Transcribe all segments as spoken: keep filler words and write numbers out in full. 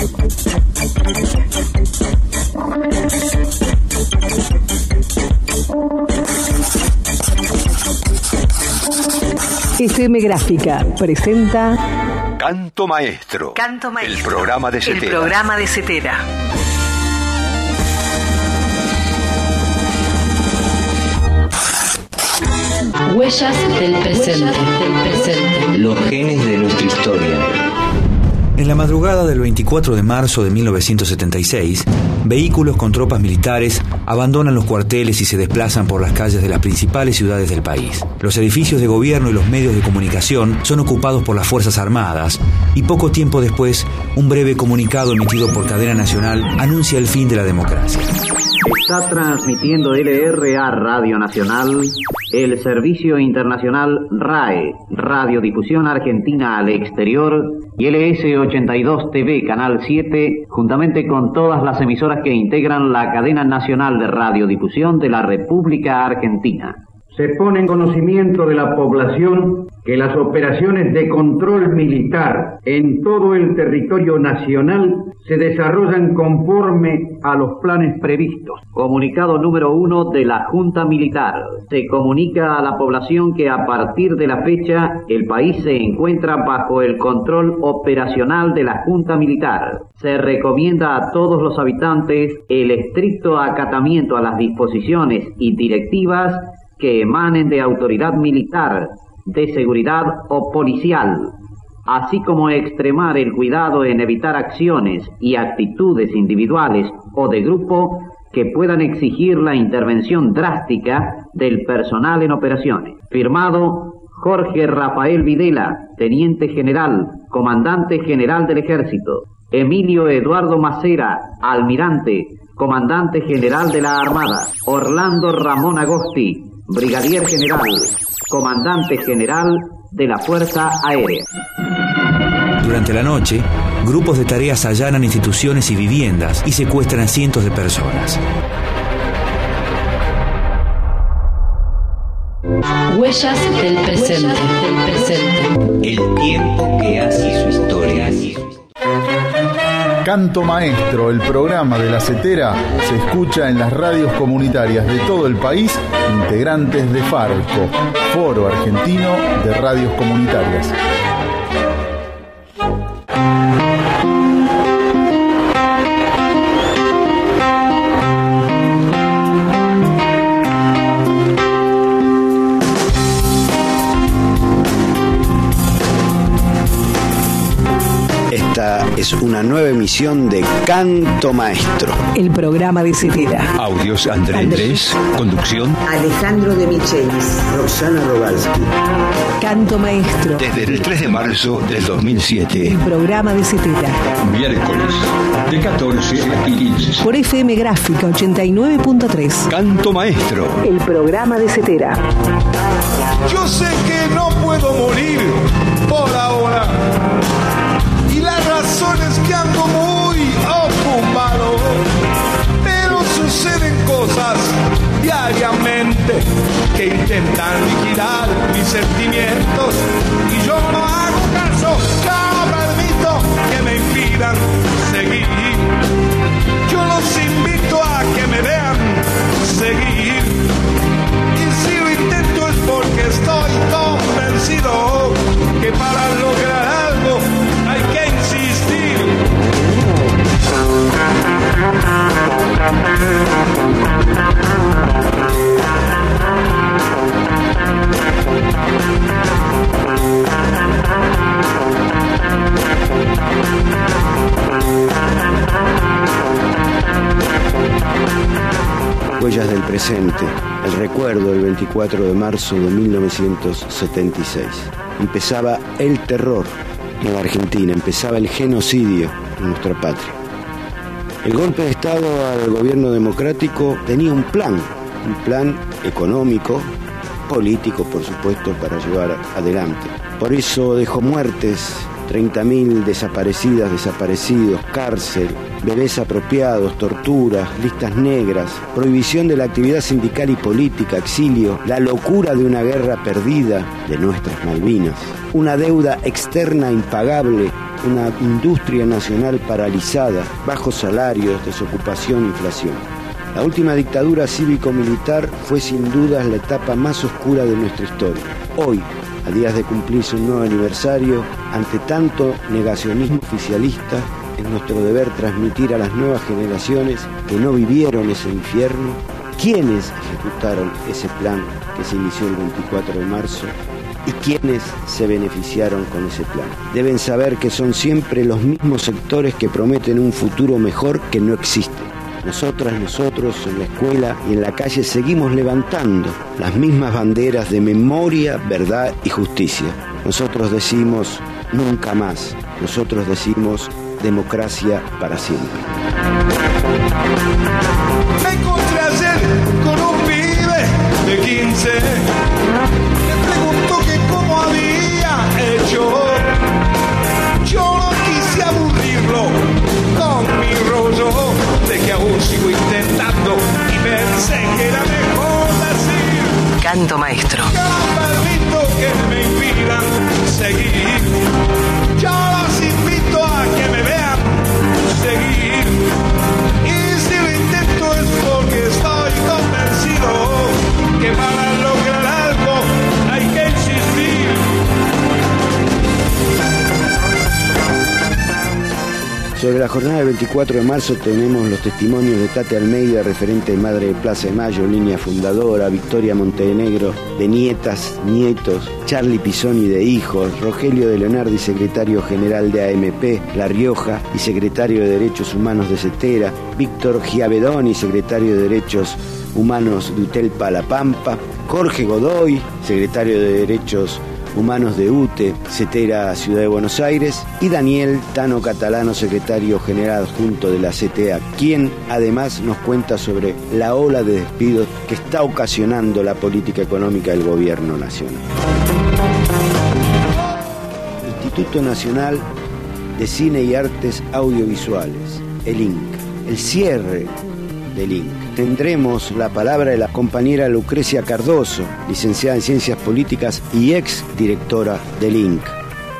F M Gráfica presenta Canto Maestro. Canto Maestro. El programa de Cetera. El programa de Cetera. Huellas del presente. del presente. Los genes de nuestra historia. En la madrugada del veinticuatro de marzo de mil novecientos setenta y seis, vehículos con tropas militares abandonan los cuarteles y se desplazan por las calles de las principales ciudades del país. Los edificios de gobierno y los medios de comunicación son ocupados por las Fuerzas Armadas y poco tiempo después, un breve comunicado emitido por Cadena Nacional anuncia el fin de la democracia. Está transmitiendo L R A Radio Nacional el Servicio Internacional R A E, Radiodifusión Argentina al Exterior, y L S ochenta y dos T V, Canal siete, juntamente con todas las emisoras que integran la cadena nacional de radiodifusión de la República Argentina. Se pone en conocimiento de la población que las operaciones de control militar en todo el territorio nacional se desarrollan conforme a los planes previstos. Comunicado número uno de la Junta Militar. Se comunica a la población que a partir de la fecha el país se encuentra bajo el control operacional de la Junta Militar. Se recomienda a todos los habitantes el estricto acatamiento a las disposiciones y directivas que emanen de autoridad militar, de seguridad o policial, así como extremar el cuidado en evitar acciones y actitudes individuales o de grupo que puedan exigir la intervención drástica del personal en operaciones. Firmado Jorge Rafael Videla, Teniente General, Comandante General del Ejército. Emilio Eduardo Macera, Almirante, Comandante General de la Armada. Orlando Ramón Agosti, Brigadier General, Comandante General de la Fuerza Aérea. Durante la noche, grupos de tareas allanan instituciones y viviendas y secuestran a cientos de personas. Huellas del presente. del presente. El tiempo que hace su historia. Canto Maestro, el programa de la Cetera, se escucha en las radios comunitarias de todo el país, integrantes de FARCO, Foro Argentino de Radios Comunitarias. Es una nueva emisión de Canto Maestro. El programa de Cetera. Audios Andrés Andrés. Conducción Alejandro de Michelis. Roxana Robalski. Canto Maestro. Desde el tres de marzo del dos mil siete. El programa de Cetera. Miércoles de catorce a quince. Por F M Gráfica ochenta y nueve punto tres. Canto Maestro. El programa de Cetera. Yo sé que no puedo morir por ahora. Y la razón es que ando muy ocupado, pero suceden cosas diariamente que intentan liquidar mis sentimientos y yo no hago caso, no permito que me impidan seguir. Yo los invito a que me vean seguir y si lo intento es porque estoy convencido que para lograr algo hay que insistir. Huellas del presente, el recuerdo del veinticuatro de marzo de mil novecientos setenta y seis. Empezaba el terror en la Argentina, empezaba el genocidio en nuestra patria. El golpe de Estado al gobierno democrático tenía un plan, un plan económico, político, por supuesto, para llevar adelante. Por eso dejó muertes, treinta mil desaparecidas, desaparecidos, cárcel, bebés apropiados, torturas, listas negras, prohibición de la actividad sindical y política, exilio, la locura de una guerra perdida de nuestras Malvinas, una deuda externa impagable una industria nacional paralizada, bajos salarios, desocupación, inflación. La última dictadura cívico-militar fue sin dudas la etapa más oscura de nuestra historia. Hoy, a días de cumplirse un nuevo aniversario, ante tanto negacionismo oficialista, es nuestro deber transmitir a las nuevas generaciones que no vivieron ese infierno, quiénes ejecutaron ese plan que se inició el veinticuatro de marzo y quiénes se beneficiaron con ese plan. Deben saber que son siempre los mismos sectores que prometen un futuro mejor que no existe. Nosotras, nosotros, en la escuela y en la calle seguimos levantando las mismas banderas de memoria, verdad y justicia. Nosotros decimos nunca más. Nosotros decimos democracia para siempre. Me encontré ayer con un pibe de quince. Le preguntó que cómo había hecho. Yo no quise aburrirlo con mi rollo de que aún sigo intentando y pensé que era mejor decir Canto Maestro. Yo permito que me impidan seguir. Yo los invito a que me vean seguir. Y si lo intento es porque estoy convencido que para lograr algo hay que insistir. Sobre la jornada del veinticuatro de marzo tenemos los testimonios de Tate Almeida, referente de Madre de Plaza de Mayo, línea fundadora, Victoria Montenegro, de nietas, nietos, Charlie Pisoni de hijos, Rogelio de Leonardi, secretario general de A M P La Rioja y secretario de Derechos Humanos de Cetera, Víctor Giavedoni, secretario de Derechos Humanos de Utelpa La Pampa, Jorge Godoy, secretario de Derechos Humanos de U T E, Cetera, Ciudad de Buenos Aires, y Daniel Tano Catalano, secretario general adjunto de la C T A, quien además nos cuenta sobre la ola de despidos que está ocasionando la política económica del gobierno nacional. Instituto Nacional de Cine y Artes Audiovisuales, el I N C, el cierre del I N C. Tendremos la palabra de la compañera Lucrecia Cardoso, licenciada en Ciencias Políticas y ex directora del I N C.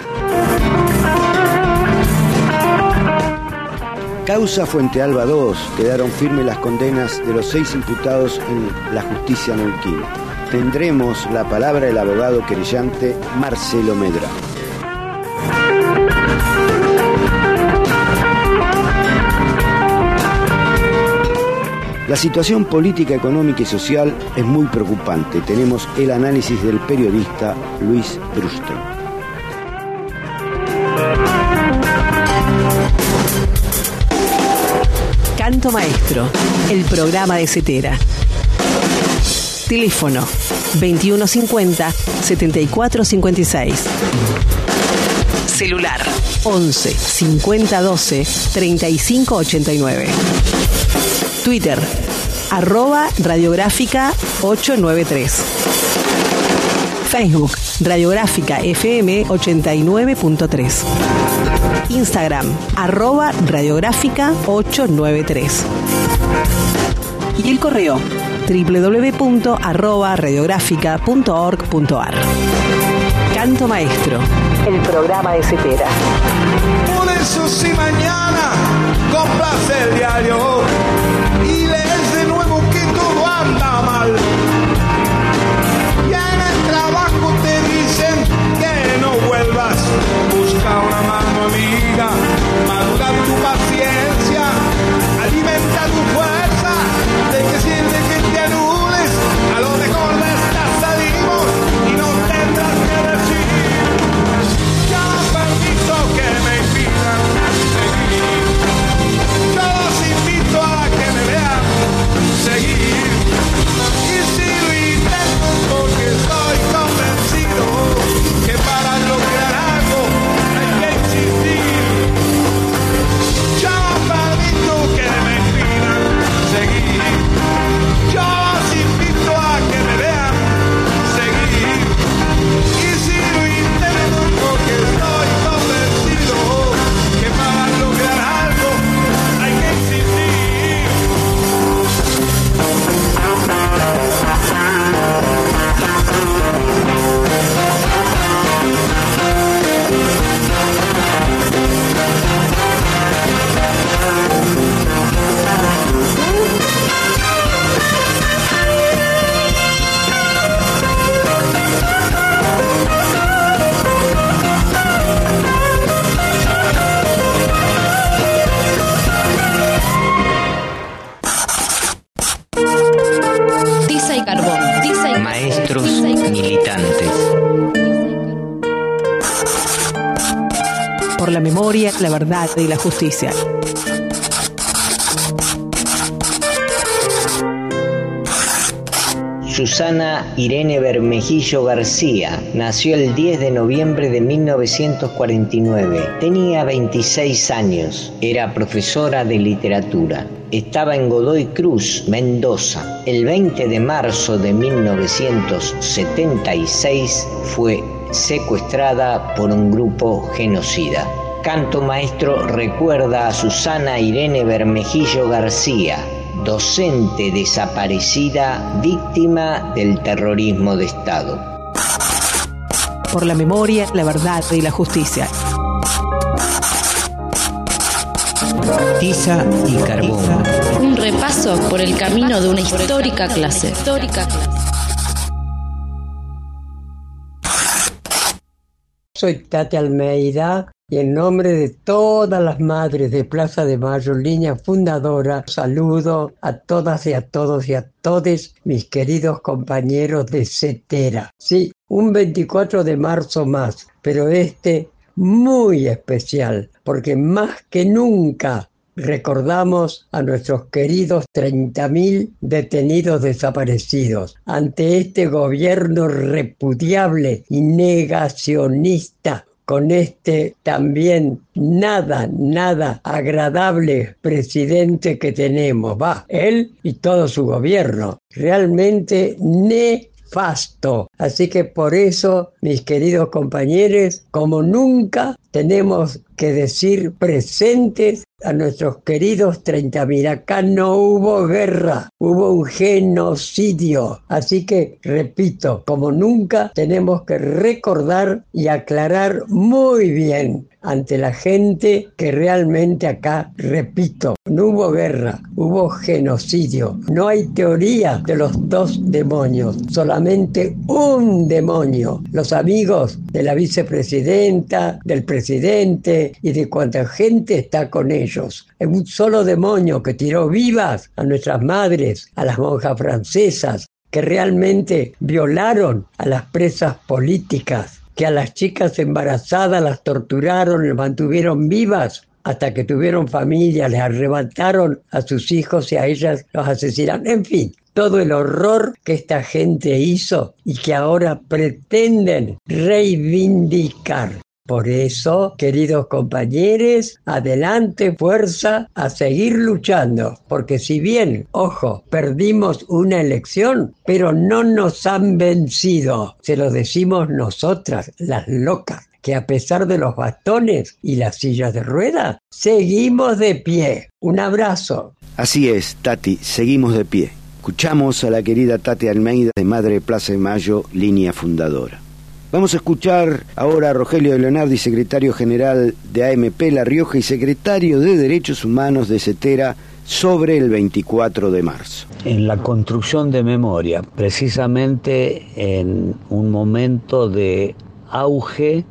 Causa Fuente Alba dos, quedaron firmes las condenas de los seis imputados en la justicia neuquina. Tendremos la palabra del abogado querellante Marcelo Medrano. La situación política, económica y social es muy preocupante. Tenemos el análisis del periodista Luis Brusto. Canto Maestro, el programa de Cetera. Teléfono veintiuno cincuenta, setenta y cuatro cincuenta y seis. Celular once, cincuenta doce, treinta y cinco ochenta y nueve. Twitter, arroba radiográfica ochocientos noventa y tres. Facebook, Radiográfica F M ochenta y nueve punto tres. Instagram, arroba radiográfica ochocientos noventa y tres. Y el correo, doble u doble u doble u punto arroba radiográfica punto org punto a r. Canto Maestro, el programa de Cetera. Por eso si mañana compras el diario y lees de nuevo que todo anda mal, y en el trabajo te dicen que no vuelvas, busca una mano amiga, madura tu paciencia, alimenta tu fuerza, de que sirve que te anules, a lo mejor de esta salimos y no tendrás que decir, ya permito que me impidan seguir, yo los invito la memoria, la verdad y la justicia. Susana Irene Bermejillo García nació el diez de noviembre de mil novecientos cuarenta y nueve. Tenía veintiséis años. Era profesora de literatura. Estaba en Godoy Cruz, Mendoza. El veinte de marzo de mil novecientos setenta y seis fue secuestrada por un grupo genocida. Canto Maestro recuerda a Susana Irene Bermejillo García, docente desaparecida, víctima del terrorismo de Estado. Por la memoria, la verdad y la justicia. Tiza y carbón. Un repaso por el camino de una histórica clase. Soy Tati Almeida y en nombre de todas las madres de Plaza de Mayo, línea fundadora, saludo a todas y a todos y a todes mis queridos compañeros de CETERA. Sí, un veinticuatro de marzo más, pero este muy especial, porque más que nunca recordamos a nuestros queridos treinta mil detenidos desaparecidos. Ante este gobierno repudiable y negacionista, con este también nada, nada agradable presidente que tenemos, va, él y todo su gobierno, realmente nefasto. Así que por eso, mis queridos compañeros, como nunca tenemos que decir presentes a nuestros queridos treinta mil. Acá no hubo guerra, hubo un genocidio. Así que, repito, como nunca tenemos que recordar y aclarar muy bien ante la gente que realmente acá, repito, no hubo guerra, hubo genocidio. No hay teoría de los dos demonios, solamente un demonio. Los amigos de la vicepresidenta, del presidente y de cuanta gente está con ellos. Es un solo demonio que tiró vivas a nuestras madres, a las monjas francesas, que realmente violaron a las presas políticas, que a las chicas embarazadas las torturaron, las mantuvieron vivas hasta que tuvieron familia, les arrebataron a sus hijos y a ellas los asesinaron. En fin, todo el horror que esta gente hizo y que ahora pretenden reivindicar. Por eso, queridos compañeros, adelante, fuerza, a seguir luchando, porque si bien, ojo, perdimos una elección, pero no nos han vencido, se lo decimos nosotras, las locas, que a pesar de los bastones y las sillas de ruedas, seguimos de pie. Un abrazo. Así es, Tati, seguimos de pie. Escuchamos a la querida Tati Almeida de Madre de Plaza de Mayo, línea fundadora. Vamos a escuchar ahora a Rogelio de Leonardi, secretario general de A M P La Rioja y secretario de Derechos Humanos de CETERA, sobre el veinticuatro de marzo. En la construcción de memoria, precisamente en un momento de auge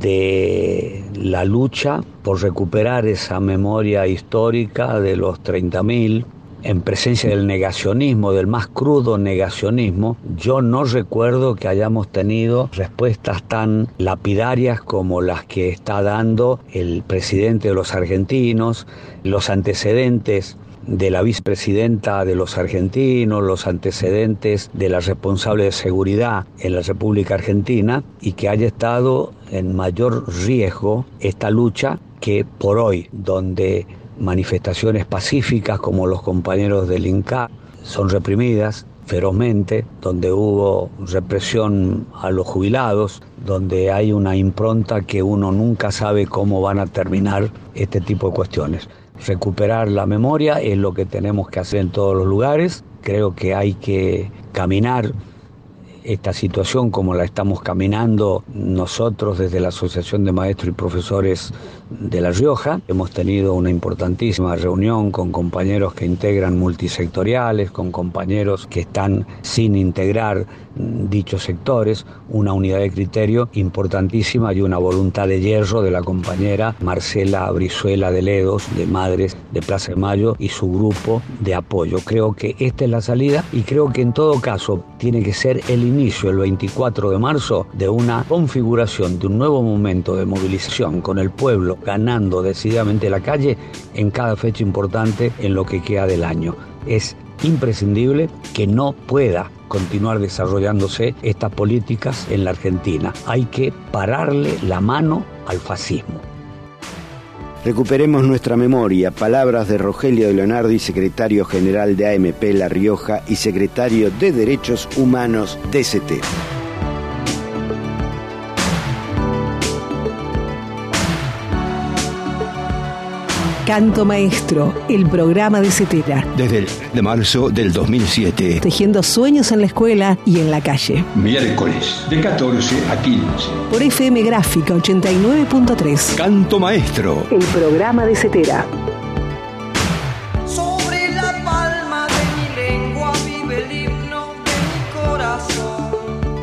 de la lucha por recuperar esa memoria histórica de los treinta mil, en presencia del negacionismo, del más crudo negacionismo, yo no recuerdo que hayamos tenido respuestas tan lapidarias como las que está dando el presidente de los argentinos, los antecedentes de la vicepresidenta de los argentinos, los antecedentes de la responsable de seguridad en la República Argentina, y que haya estado en mayor riesgo esta lucha que por hoy, donde manifestaciones pacíficas como los compañeros del INCA son reprimidas ferozmente, donde hubo represión a los jubilados, donde hay una impronta que uno nunca sabe cómo van a terminar este tipo de cuestiones. Recuperar la memoria es lo que tenemos que hacer en todos los lugares. Creo que hay que caminar esta situación como la estamos caminando nosotros desde la Asociación de Maestros y Profesores de La Rioja. Hemos tenido una importantísima reunión con compañeros que integran multisectoriales, con compañeros que están sin integrar dichos sectores, una unidad de criterio importantísima y una voluntad de hierro de la compañera Marcela Brizuela de Ledos, de Madres de Plaza de Mayo, y su grupo de apoyo. Creo que esta es la salida y creo que en todo caso tiene que ser el inicio, el veinticuatro de marzo, de una configuración, de un nuevo momento de movilización con el pueblo ganando decididamente la calle en cada fecha importante en lo que queda del año. Es imprescindible que no pueda continuar desarrollándose estas políticas en la Argentina. Hay que pararle la mano al fascismo. Recuperemos nuestra memoria. Palabras de Rogelio de Leonardi, secretario general de A M P La Rioja y secretario de Derechos Humanos de CETERA. Canto Maestro, el programa de CETERA. Desde el de marzo del dos mil siete. Tejiendo sueños en la escuela y en la calle. Miércoles de catorce a quince. Por F M Gráfica ochenta y nueve punto tres. Canto Maestro, el programa de CETERA. Sobre la palma de mi lengua vive el himno de mi corazón.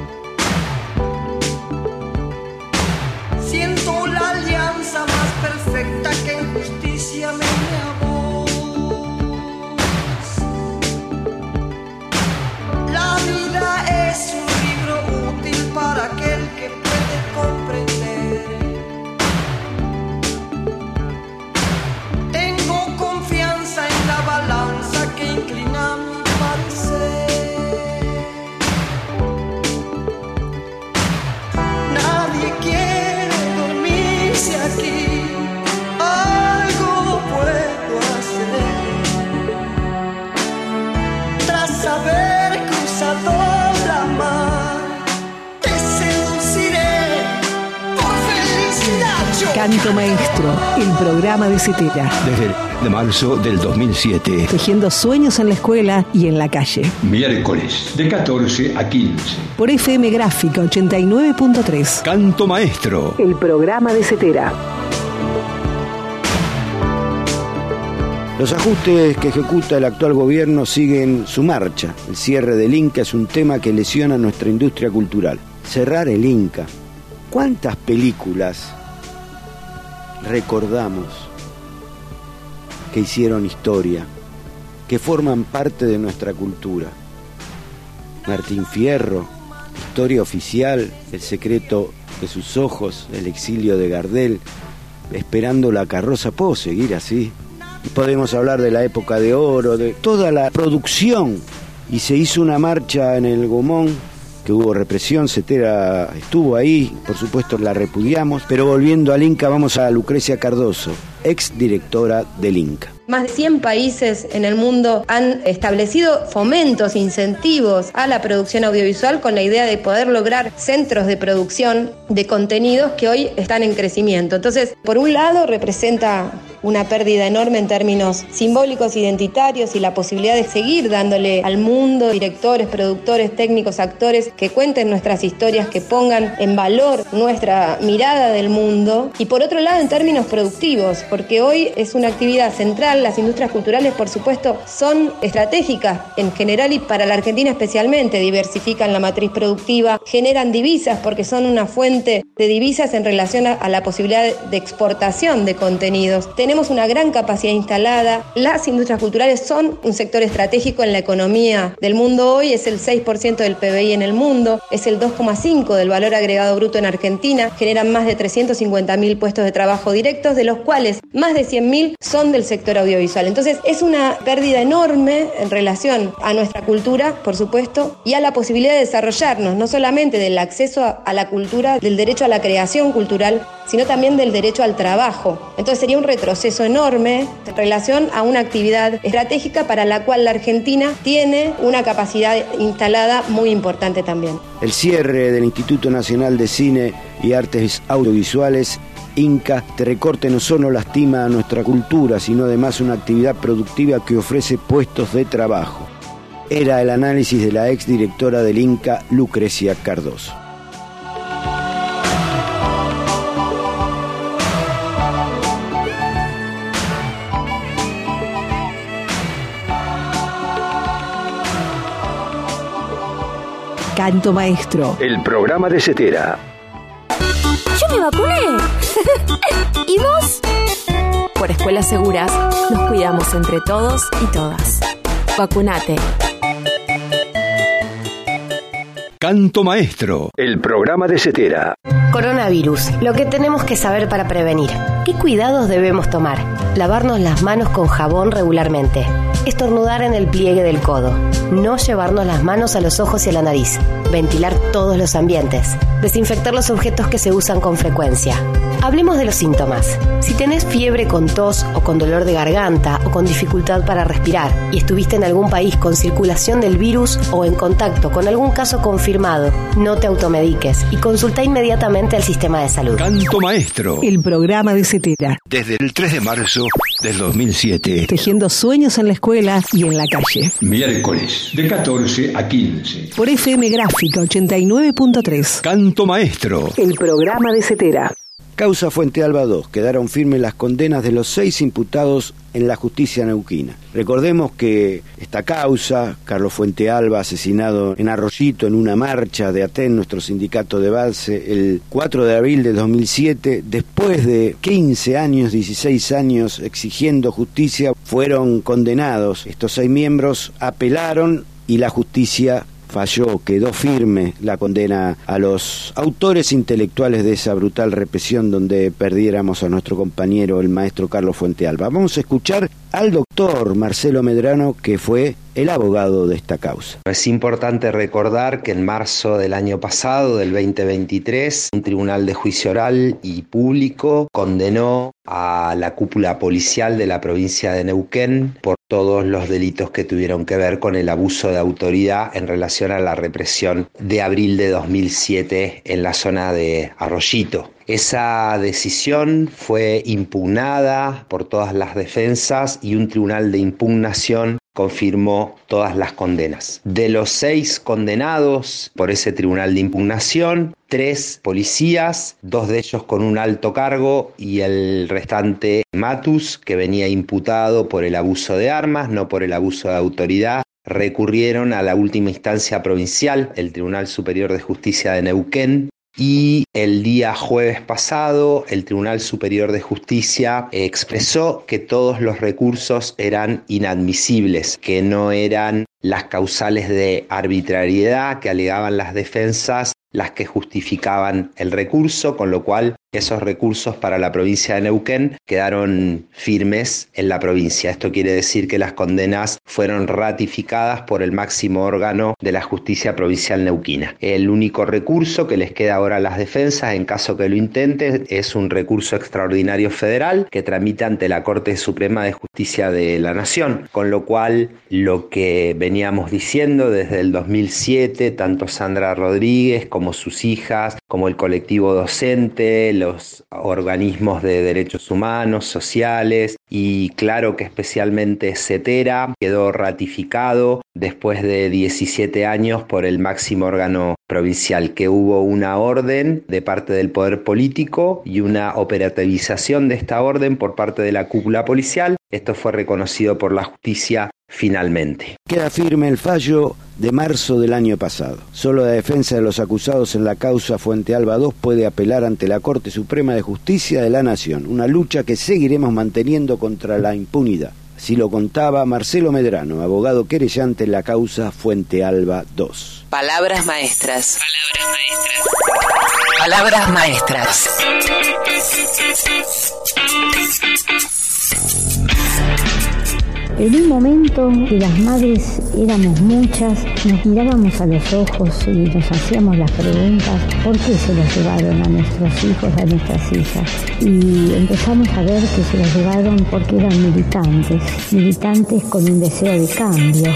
Siento la alianza más perfecta que en justicia me une a vos. La vida es un libro útil para aquel que puede comprender. Tengo confianza en la balanza que inclina mi parecer. Nadie quiere dormirse aquí. Algo puedo hacer. Tras haber cruzado la mar, te seduciré por felicidad. Yo Canto Maestro, el programa de CETERA. desde el de marzo del dos mil siete. Tejiendo sueños en la escuela y en la calle. Miércoles de catorce a quince. Por F M Gráfica ochenta y nueve punto tres. Canto Maestro, El programa de CETERA. Los ajustes que ejecuta el actual gobierno siguen su marcha. El cierre del Inca es un tema que lesiona nuestra industria cultural. Cerrar el Inca. ¿Cuántas películas recordamos que hicieron historia, que forman parte de nuestra cultura? Martín Fierro, Historia Oficial, El secreto de sus ojos, El exilio de Gardel, Esperando la carroza. Puedo seguir así. Podemos hablar de la época de oro, de toda la producción. Y se hizo una marcha en el Gomón, que hubo represión, CETERA estuvo ahí, por supuesto la repudiamos. Pero volviendo al Inca, vamos a Lucrecia Cardoso, ex directora del Inca. Más de cien países en el mundo han establecido fomentos, incentivos a la producción audiovisual con la idea de poder lograr centros de producción de contenidos que hoy están en crecimiento. Entonces, por un lado, representa una pérdida enorme en términos simbólicos, identitarios y la posibilidad de seguir dándole al mundo directores, productores, técnicos, actores que cuenten nuestras historias, que pongan en valor nuestra mirada del mundo. Y por otro lado, en términos productivos, porque hoy es una actividad central. Las industrias culturales, por supuesto, son estratégicas en general y para la Argentina especialmente. Diversifican la matriz productiva, generan divisas porque son una fuente de divisas en relación a, a la posibilidad de exportación de contenidos. Tenemos una gran capacidad instalada. Las industrias culturales son un sector estratégico en la economía del mundo hoy. Es el seis por ciento del P B I en el mundo, es el dos coma cinco por ciento del valor agregado bruto en Argentina. Generan más de trescientos cincuenta mil puestos de trabajo directos, de los cuales más de cien mil son del sector audiovisual. Entonces es una pérdida enorme en relación a nuestra cultura, por supuesto, y a la posibilidad de desarrollarnos, no solamente del acceso a, a la cultura, del derecho a la creación cultural, sino también del derecho al trabajo. Entonces sería un retroceso enorme en relación a una actividad estratégica para la cual la Argentina tiene una capacidad instalada muy importante también. El cierre del Instituto Nacional de Cine y Artes Audiovisuales, Inca, te recorte no solo lastima a nuestra cultura, sino además una actividad productiva que ofrece puestos de trabajo. Era el análisis de la exdirectora del Inca, Lucrecia Cardoso. Canto Maestro, el programa de CETERA. Yo me vacuné. ¿Y vos? Por Escuelas Seguras nos cuidamos entre todos y todas. Vacunate. Canto Maestro, el programa de CETERA. Coronavirus, lo que tenemos que saber para prevenir. ¿Qué cuidados debemos tomar? Lavarnos las manos con jabón regularmente. Estornudar en el pliegue del codo. No llevarnos las manos a los ojos y a la nariz. Ventilar todos los ambientes. Desinfectar los objetos que se usan con frecuencia. Hablemos de los síntomas. Si tenés fiebre con tos o con dolor de garganta o con dificultad para respirar y estuviste en algún país con circulación del virus o en contacto con algún caso confirmado, no te automediques y consulta inmediatamente al sistema de salud. Canto Maestro. El programa de Cetera. Desde el tres de marzo del dos mil siete. Tejiendo sueños en la escuela y en la calle. Miércoles de catorce a quince. Por F M Gráfica ochenta y nueve punto tres. Canto Maestro. El programa de Cetera. Causa Fuente Alba dos. Quedaron firmes las condenas de los seis imputados en la justicia neuquina. Recordemos que esta causa, Carlos Fuente Alba, asesinado en Arroyito en una marcha de ATEN, nuestro sindicato de base, el cuatro de abril de dos mil siete, después de quince años, dieciséis años exigiendo justicia, fueron condenados. Estos seis miembros apelaron y la justicia falló, quedó firme la condena a los autores intelectuales de esa brutal represión donde perdiéramos a nuestro compañero, el maestro Carlos Fuente Alba. Vamos a escuchar al doctor Marcelo Medrano, que fue el abogado de esta causa. Es importante recordar que en marzo del año pasado, del veinte veintitrés, un tribunal de juicio oral y público condenó a la cúpula policial de la provincia de Neuquén por todos los delitos que tuvieron que ver con el abuso de autoridad en relación a la represión de abril de dos mil siete en la zona de Arroyito. Esa decisión fue impugnada por todas las defensas y un tribunal de impugnación confirmó todas las condenas. De los seis condenados por ese tribunal de impugnación, tres policías, dos de ellos con un alto cargo y el restante Matus, que venía imputado por el abuso de armas, no por el abuso de autoridad, recurrieron a la última instancia provincial, el Tribunal Superior de Justicia de Neuquén. Y el día jueves pasado, el Tribunal Superior de Justicia expresó que todos los recursos eran inadmisibles, que no eran las causales de arbitrariedad que alegaban las defensas las que justificaban el recurso, con lo cual esos recursos para la provincia de Neuquén quedaron firmes en la provincia. Esto quiere decir que las condenas fueron ratificadas por el máximo órgano de la justicia provincial neuquina. El único recurso que les queda ahora a las defensas, en caso que lo intenten, es un recurso extraordinario federal que tramita ante la Corte Suprema de Justicia de la Nación, con lo cual lo que veníamos diciendo desde el dos mil siete, tanto Sandra Rodríguez como sus hijas, como el colectivo docente, los organismos de derechos humanos, sociales y claro que especialmente Cetera quedó ratificado después de diecisiete años por el máximo órgano provincial, que hubo una orden de parte del poder político y una operativización de esta orden por parte de la cúpula policial. Esto fue reconocido por la justicia finalmente. Queda firme el fallo de marzo del año pasado. Solo la defensa de los acusados en la causa Fuente Alba dos puede apelar ante la Corte Suprema de Justicia de la Nación, una lucha que seguiremos manteniendo contra la impunidad. Así lo contaba Marcelo Medrano, abogado querellante en la causa Fuente Alba dos. Palabras maestras. Palabras maestras. En un momento que las madres éramos muchas, nos mirábamos a los ojos y nos hacíamos las preguntas, ¿por qué se los llevaron a nuestros hijos, a nuestras hijas? Y empezamos a ver que se los llevaron porque eran militantes, militantes con un deseo de cambio.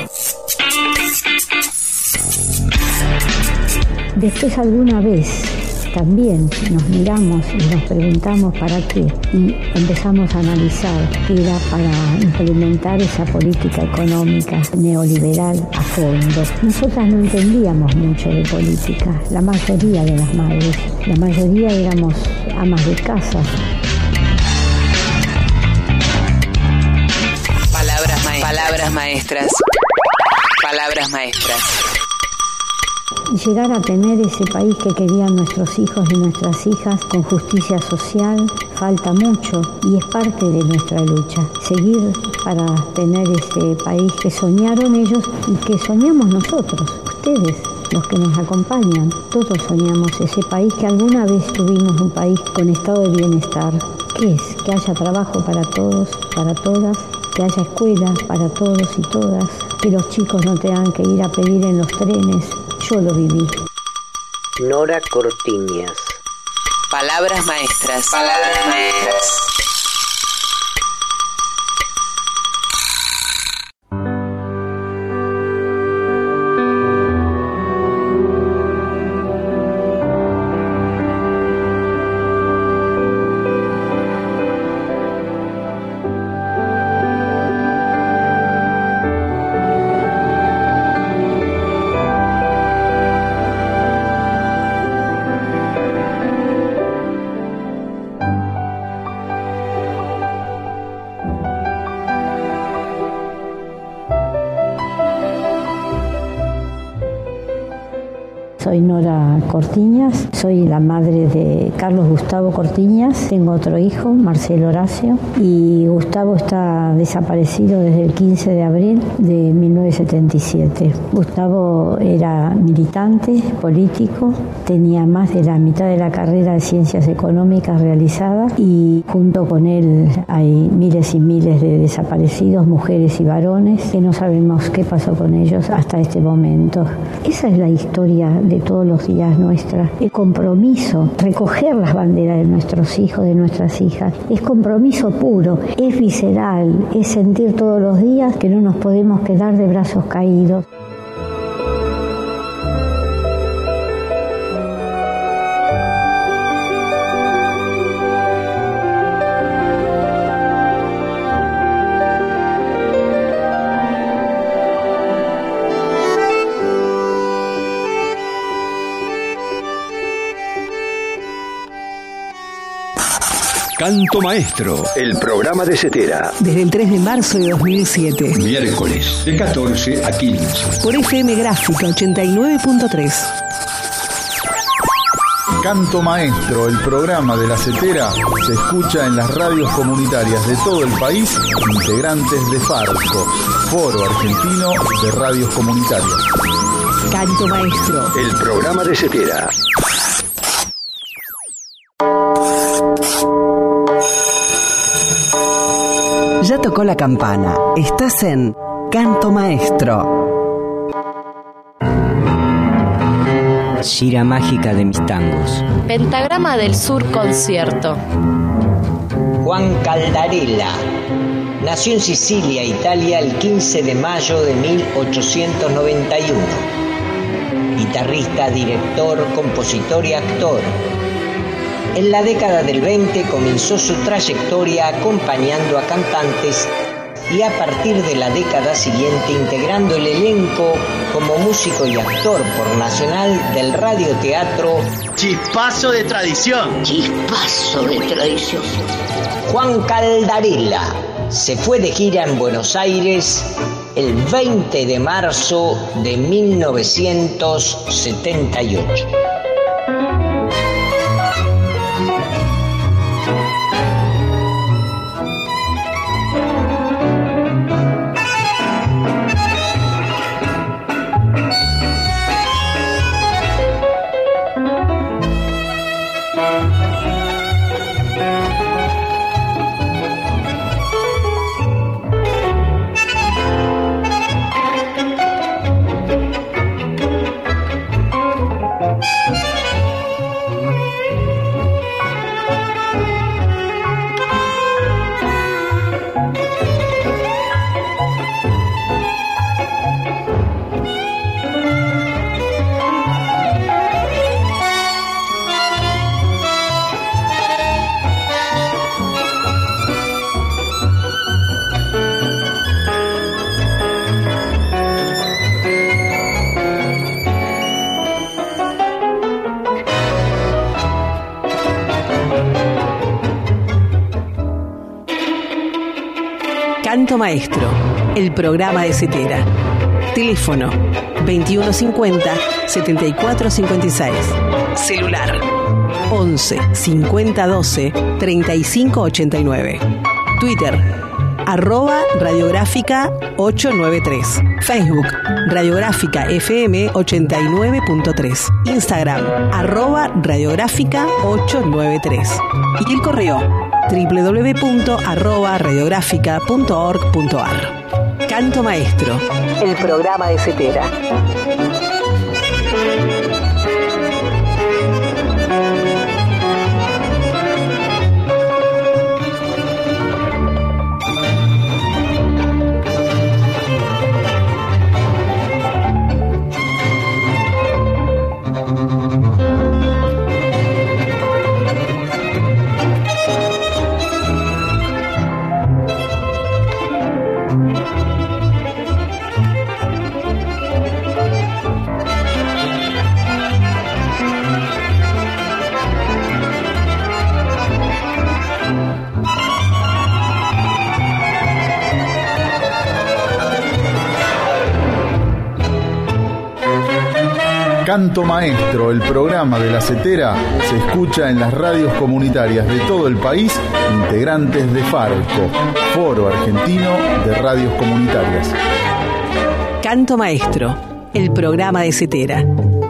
Después alguna vez también nos miramos y nos preguntamos para qué y empezamos a analizar que era para implementar esa política económica neoliberal a fondo. Nosotras no entendíamos mucho de política, la mayoría de las madres, la mayoría éramos amas de casa. Palabras maestras. Palabras maestras. Palabras maestras. Llegar a tener ese país que querían nuestros hijos y nuestras hijas con justicia social falta mucho y es parte de nuestra lucha. Seguir para tener ese país que soñaron ellos y que soñamos nosotros, ustedes, los que nos acompañan. Todos soñamos ese país, que alguna vez tuvimos un país con estado de bienestar, es que haya trabajo para todos, para todas, que haya escuela para todos y todas, que los chicos no tengan que ir a pedir en los trenes. Yo lo viví. Nora Cortiñas. Palabras maestras. Palabras maestras. Soy Nora Cortiñas, soy la madre de Carlos Gustavo Cortiñas, tengo otro hijo, Marcelo Horacio, y Gustavo está desaparecido desde el quince de abril de mil novecientos setenta y siete. Gustavo era militante, político, tenía más de la mitad de la carrera de Ciencias Económicas realizada y junto con él hay miles y miles de desaparecidos, mujeres y varones, que no sabemos qué pasó con ellos hasta este momento. Esa es la historia de todos los días nuestra, el compromiso, recoger las banderas de nuestros hijos, de nuestras hijas, es compromiso puro, es visceral, es sentir todos los días que no nos podemos quedar de brazos caídos. Canto Maestro, el programa de Cetera. Desde el tres de marzo de dos mil siete. Miércoles, de catorce a quince. Por F M Gráfica ochenta y nueve punto tres. Canto Maestro, el programa de la Cetera, se escucha en las radios comunitarias de todo el país, integrantes de Farco, Foro Argentino de Radios Comunitarias. Canto Maestro, el programa de Cetera. Ya tocó la campana. Estás en Canto Maestro. Gira mágica de mis tangos. Pentagrama del Sur concierto. Juan Caldarella. Nació en Sicilia, Italia, el quince de mayo de mil ochocientos noventa y uno. Guitarrista, director, compositor y actor. En la década del veinte comenzó su trayectoria acompañando a cantantes y a partir de la década siguiente integrando el elenco como músico y actor por Nacional del radioteatro Chispazo de Tradición. Chispazo de Tradición. Juan Caldarella se fue de gira en Buenos Aires el veinte de marzo de mil novecientos setenta y ocho. Canto Maestro, el programa de Cetera. Teléfono veintiuno cincuenta, setenta y cuatro cincuenta y seis. Celular once, cincuenta doce, treinta y cinco ochenta y nueve. Twitter arroba radiográfica ochocientos noventa y tres. Facebook Radiográfica F M ochenta y nueve punto tres. Instagram arroba radiográfica ochocientos noventa y tres. Y el correo doble u doble u doble u punto arroba radiográfica punto org punto a r. Canto Maestro, el programa de Cetera. Canto Maestro, el programa de la Cetera, se escucha en las radios comunitarias de todo el país, integrantes de Farco, Foro Argentino de Radios Comunitarias. Canto Maestro, el programa de Cetera.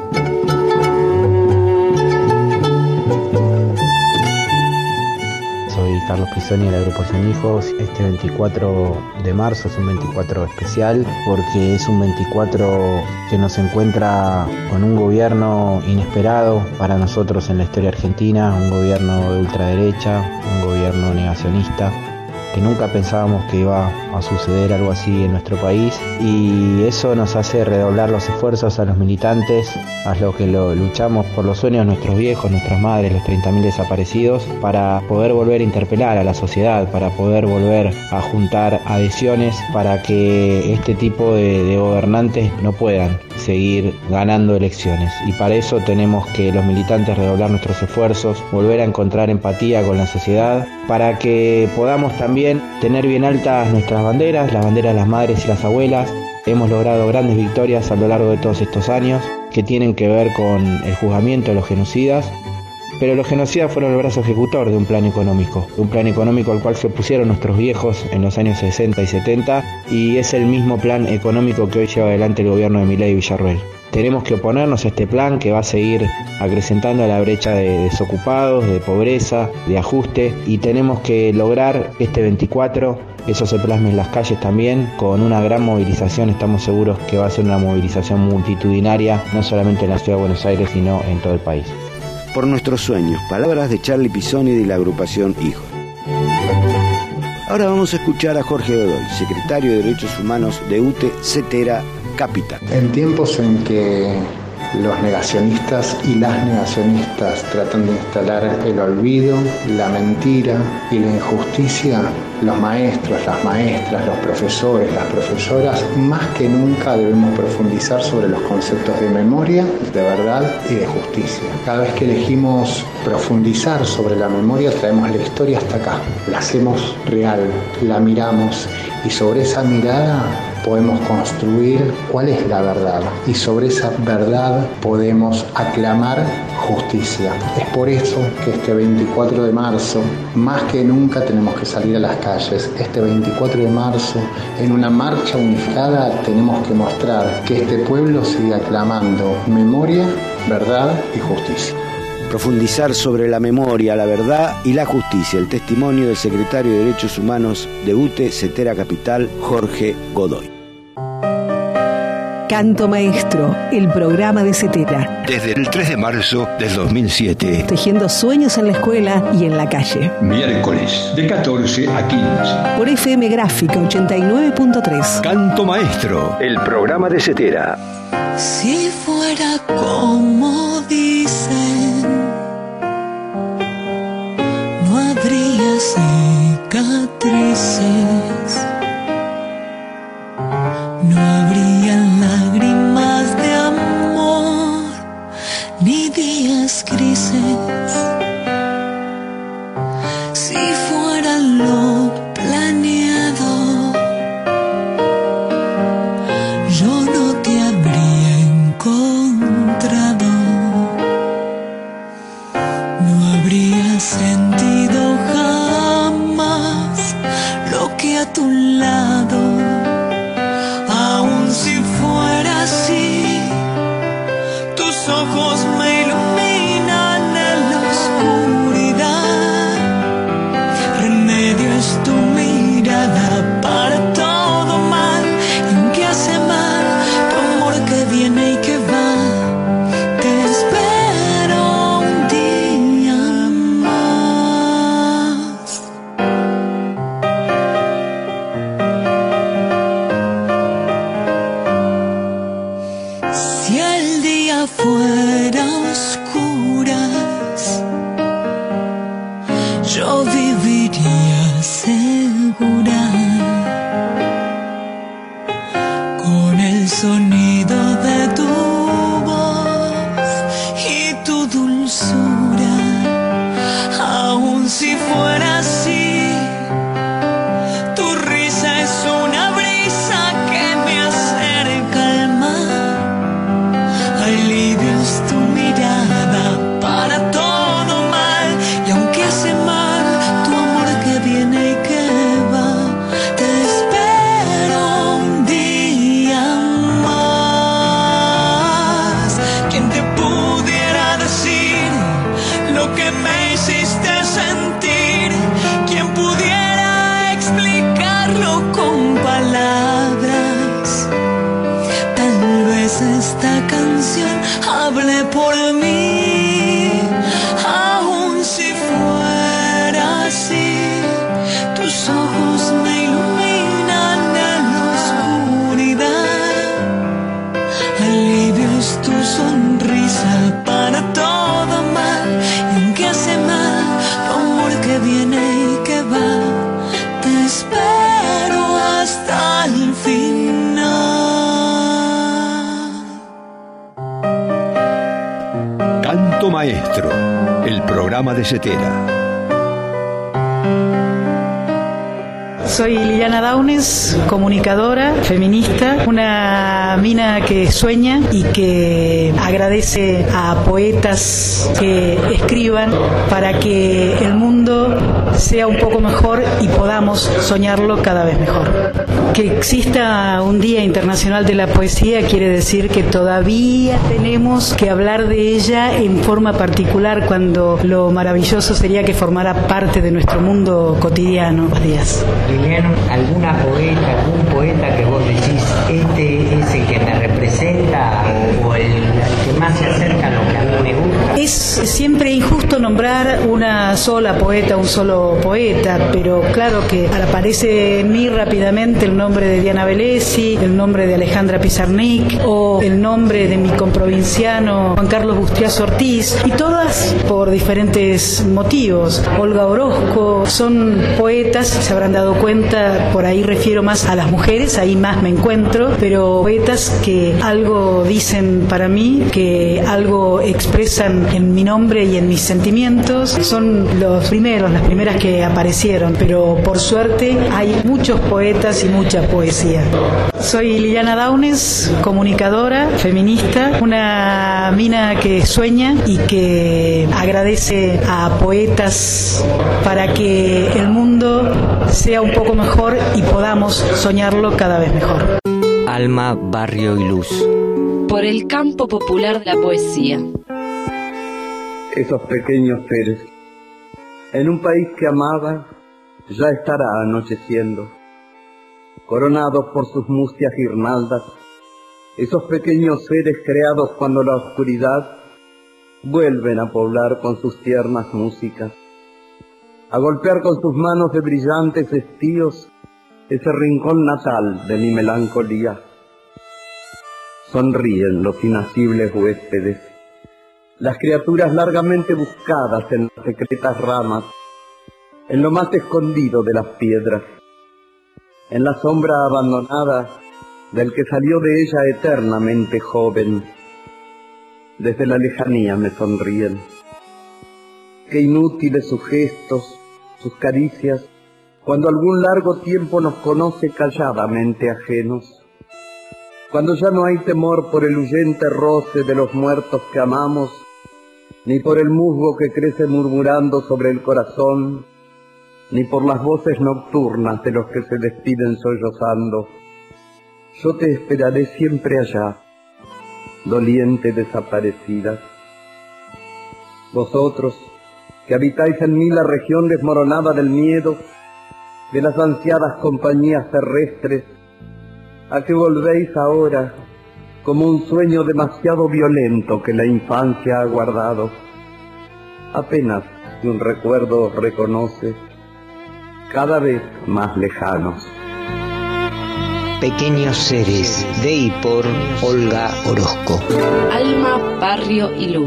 Soy Carlos Pisoni de la agrupación Hijos. Este veinticuatro de marzo es un veinticuatro especial porque es un veinticuatro que nos encuentra con un gobierno inesperado para nosotros en la historia argentina, un gobierno de ultraderecha, un gobierno negacionista, que nunca pensábamos que iba a suceder algo así en nuestro país, y eso nos hace redoblar los esfuerzos a los militantes, a los que lo, luchamos por los sueños de nuestros viejos, nuestras madres, los treinta mil desaparecidos, para poder volver a interpelar a la sociedad, para poder volver a juntar adhesiones para que este tipo de, de gobernantes no puedan seguir ganando elecciones. Y para eso tenemos que los militantes redoblar nuestros esfuerzos, volver a encontrar empatía con la sociedad, para que podamos también tener bien altas nuestras banderas, las banderas de las madres y las abuelas. Hemos logrado grandes victorias a lo largo de todos estos años que tienen que ver con el juzgamiento de los genocidas, pero los genocidas fueron el brazo ejecutor de un plan económico, de un plan económico al cual se opusieron nuestros viejos en los años sesenta y setenta, y es el mismo plan económico que hoy lleva adelante el gobierno de Milei y Villarruel. Tenemos que oponernos a este plan que va a seguir acrecentando la brecha de desocupados, de pobreza, de ajuste, y tenemos que lograr que este veinticuatro eso se plasme en las calles también, con una gran movilización. Estamos seguros que va a ser una movilización multitudinaria, no solamente en la ciudad de Buenos Aires, sino en todo el país. Por nuestros sueños, palabras de Charlie Pisoni de la agrupación Hijos. Ahora vamos a escuchar a Jorge Godoy, secretario de Derechos Humanos de U T E Cetera Capital. En tiempos en que los negacionistas y las negacionistas tratan de instalar el olvido, la mentira y la injusticia, los maestros, las maestras, los profesores, las profesoras, más que nunca debemos profundizar sobre los conceptos de memoria, de verdad y de justicia. Cada vez que elegimos profundizar sobre la memoria, traemos la historia hasta acá, la hacemos real, la miramos, y sobre esa mirada podemos construir cuál es la verdad, y sobre esa verdad podemos aclamar justicia. Es por eso que este veinticuatro de marzo, más que nunca, tenemos que salir a las calles. Este veinticuatro de marzo, en una marcha unificada, tenemos que mostrar que este pueblo sigue aclamando memoria, verdad y justicia. Profundizar sobre la memoria, la verdad y la justicia. El testimonio del secretario de Derechos Humanos de U T E Cetera Capital, Jorge Godoy. Canto Maestro, el programa de Cetera. Desde el tres de marzo del dos mil siete. Tejiendo sueños en la escuela y en la calle. Miércoles, de catorce a quince. Por F M Gráfica ochenta y nueve punto tres. Canto Maestro, el programa de Cetera. Si fuera como dicen, no habría cicatrices, no habría lágrimas de amor, ni días grises. Si fuera lo planeado, yo no te habría encontrado, no habría sentido jamás lo que a tu lado. Aun si fuera así, tus ojos me iluminan en la oscuridad. sonido de tu voz y tu dulzura, aun si fuera así, tu risa es una brisa que me acerca al mar, alivio es tu mirada para todo mal, y aunque hace mal tu amor que viene y que va, te espero un día más. Quien te pudiera decir lo que me hiciste sentir, quien pudiera explicarlo con palabras. Tal vez esta canción hable por mí, aun si fuera así. Tus ojos me iluminan en la oscuridad, alivio es tu sonrisa para todo mal, y aunque hace mal tu amor que viene y que va, te espero hasta el final. Canto Maestro, el programa de Cetera. Soy Liliana Downes, comunicadora, feminista, una mina que sueña y que agradece a poetas que escriban para que el mundo sea un poco mejor y podamos soñarlo cada vez mejor. Que exista un Día Internacional de la Poesía quiere decir que todavía tenemos que hablar de ella en forma particular, cuando lo maravilloso sería que formara parte de nuestro mundo cotidiano. Días. Liliana, ¿alguna poeta, algún poeta que vos decís, este es el que me representa o el que más se acerca a lo que a mí me gusta? Es siempre injusto nombrar una sola poeta, un solo poeta, pero claro que aparece en mí rápidamente el nombre de Diana Velesi, el nombre de Alejandra Pizarnik o el nombre de mi comprovinciano Juan Carlos Bustriazo Ortiz, y todas por diferentes motivos. Olga Orozco, son poetas, se habrán dado cuenta, por ahí refiero más a las mujeres, ahí más me encuentro, pero poetas que algo dicen para mí, que algo expresan en mi nombre y en mis sentimientos, son los primeros, las primeras que aparecieron, pero por suerte hay muchos poetas y mucha poesía. Soy Liliana Downes, comunicadora, feminista, una mina que sueña y que agradece a poetas para que el mundo sea un poco mejor y podamos soñarlo cada vez mejor. Alma, barrio y luz. Por el campo popular de la poesía. Esos pequeños seres, en un país que amaba, ya estará anocheciendo, coronados por sus mustias guirnaldas, esos pequeños seres creados cuando la oscuridad vuelven a poblar con sus tiernas músicas, a golpear con sus manos de brillantes estíos ese rincón natal de mi melancolía. Sonríen los inacibles huéspedes, las criaturas largamente buscadas en las secretas ramas, en lo más escondido de las piedras, en la sombra abandonada del que salió de ella eternamente joven. Desde la lejanía me sonríen. Qué inútiles sus gestos, sus caricias, cuando algún largo tiempo nos conoce calladamente ajenos. Cuando ya no hay temor por el huyente roce de los muertos que amamos, ni por el musgo que crece murmurando sobre el corazón, ni por las voces nocturnas de los que se despiden sollozando. Yo te esperaré siempre allá, doliente desaparecida. Vosotros, que habitáis en mí la región desmoronada del miedo, de las ansiadas compañías terrestres, ¿a qué volvéis ahora como un sueño demasiado violento que la infancia ha guardado? Apenas que un recuerdo os reconoce, cada vez más lejanos. Pequeños seres, de y por Olga Orozco. Alma, barrio y luz.